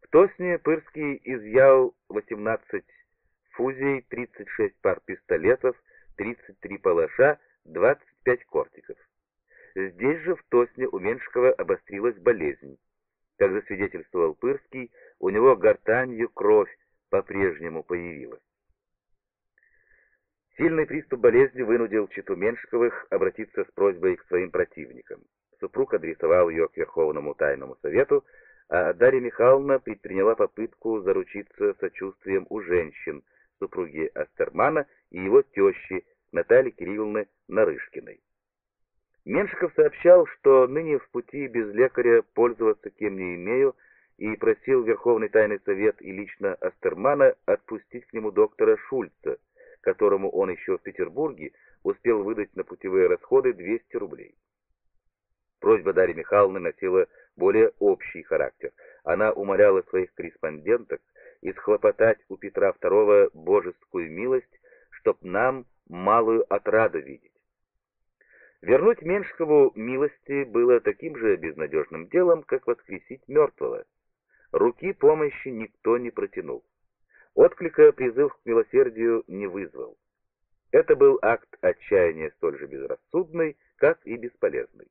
В Тосне Пырский изъял 18 фузий, 36 пар пистолетов, 33 палаша, 25 кортиков. Здесь же, в Тосне, у Меншикова обострилась болезнь. Как засвидетельствовал Пырский, у него гортанью кровь по-прежнему появилась. Сильный приступ болезни вынудил чету Меншиковых обратиться с просьбой к своим противникам. Супруг адресовал ее к Верховному Тайному Совету, а Дарья Михайловна предприняла попытку заручиться сочувствием у женщин, супруги Астермана и его тещи Натальи Кирилловны Нарышкиной. Меншиков сообщал, что ныне в пути без лекаря пользоваться кем не имею, и просил Верховный Тайный Совет и лично Астермана отпустить к нему доктора Шульца, которому он еще в Петербурге успел выдать на путевые расходы 200 рублей. Просьба Дарьи Михайловны носила более общий характер. Она умоляла своих корреспонденток исхлопотать у Петра II божескую милость, чтоб нам малую отраду видеть. Вернуть Меншикову милости было таким же безнадежным делом, как воскресить мертвого. Руки помощи никто не протянул. Отклика призыв к милосердию не вызвал. Это был акт отчаяния столь же безрассудный, как и бесполезный.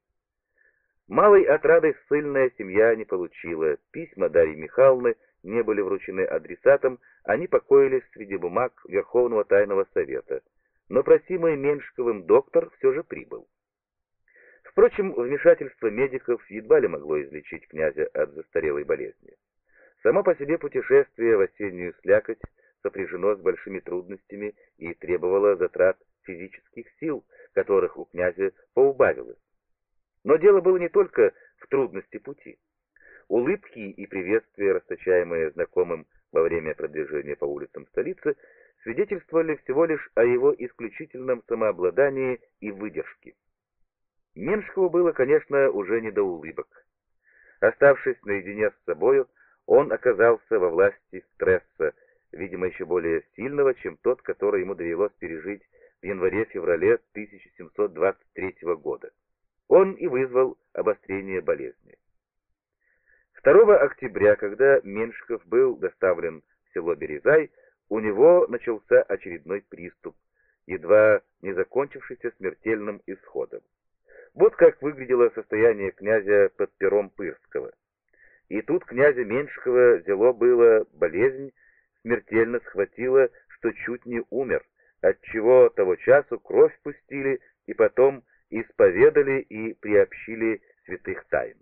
Малой отрады ссыльная семья не получила, письма Дарьи Михайловны не были вручены адресатам, они покоились среди бумаг Верховного Тайного Совета, но просимый Меншиковым доктор все же прибыл. Впрочем, вмешательство медиков едва ли могло излечить князя от застарелой болезни. Само по себе путешествие в осеннюю слякоть сопряжено с большими трудностями и требовало затрат физических сил, которых у князя поубавилось. Но дело было не только в трудности пути. Улыбки и приветствия, расточаемые знакомым во время продвижения по улицам столицы, свидетельствовали всего лишь о его исключительном самообладании и выдержке. Меншикову было, конечно, уже не до улыбок. Оставшись наедине с собою, он оказался во власти стресса, видимо, еще более сильного, чем тот, который ему довелось пережить в январе-феврале 1723 года. Он и вызвал обострение болезни. 2 октября, когда Меншиков был доставлен в село Березай, у него начался очередной приступ, едва не закончившийся смертельным исходом. Вот как выглядело состояние князя под пером Пырского. И тут князя Меншикова взяло было болезнь, смертельно схватила, что чуть не умер, отчего того часу кровь пустили и потом исповедали и приобщили святых тайн.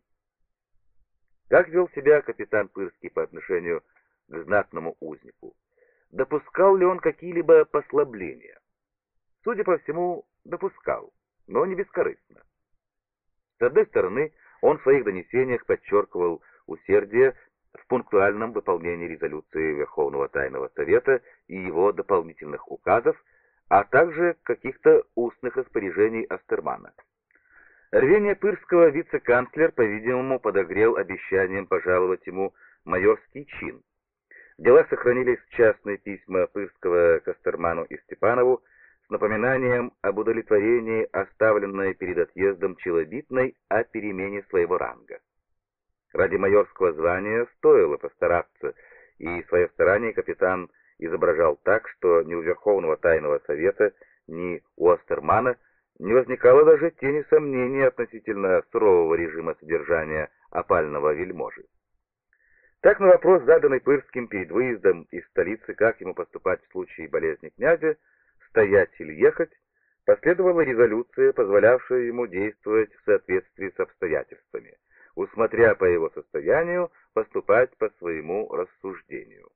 Как вел себя капитан Пырский по отношению к знатному узнику? Допускал ли он какие-либо послабления? Судя по всему, допускал, но не бескорыстно. С одной стороны, он в своих донесениях подчеркивал усердие в пунктуальном выполнении резолюции Верховного Тайного Совета и его дополнительных указов, а также каких-то устных распоряжений Астермана. Рвение Пырского вице-канцлер, по-видимому, подогрел обещанием пожаловать ему майорский чин. В делах сохранились частные письма Пырского к Астерману и Степанову с напоминанием об удовлетворении, оставленной перед отъездом Челобитной, о перемене своего ранга. Ради майорского звания стоило постараться, и свое старание капитан изображал так, что ни у Верховного Тайного Совета, ни у Астермана не возникало даже тени сомнений относительно сурового режима содержания опального вельможи. Так на вопрос, заданный Пырским перед выездом из столицы, как ему поступать в случае болезни князя, стоять или ехать, последовала резолюция, позволявшая ему действовать в соответствии с обстоятельствами, усмотря по его состоянию поступать по своему рассуждению.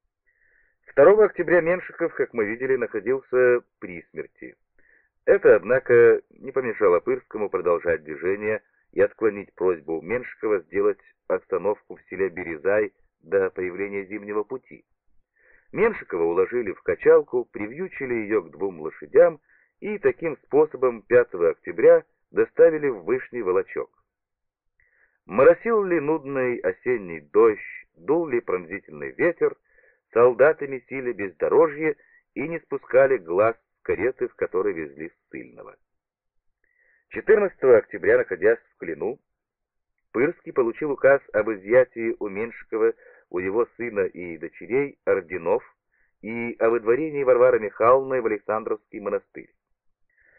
2 октября Меншиков, как мы видели, находился при смерти. Это, однако, не помешало Пырскому продолжать движение и отклонить просьбу Меншикова сделать остановку в селе Березай до появления зимнего пути. Меншикова уложили в качалку, привьючили ее к 2 лошадям и таким способом 5 октября доставили в Вышний Волочок. Моросил ли нудный осенний дождь, дул ли пронзительный ветер, солдаты месили бездорожье и не спускали глаз с кареты, в которой везли ссыльного. 14 октября, находясь в Клину, Пырский получил указ об изъятии у Меншикова у его сына и дочерей орденов и о выдворении Варвары Михайловны в Александровский монастырь.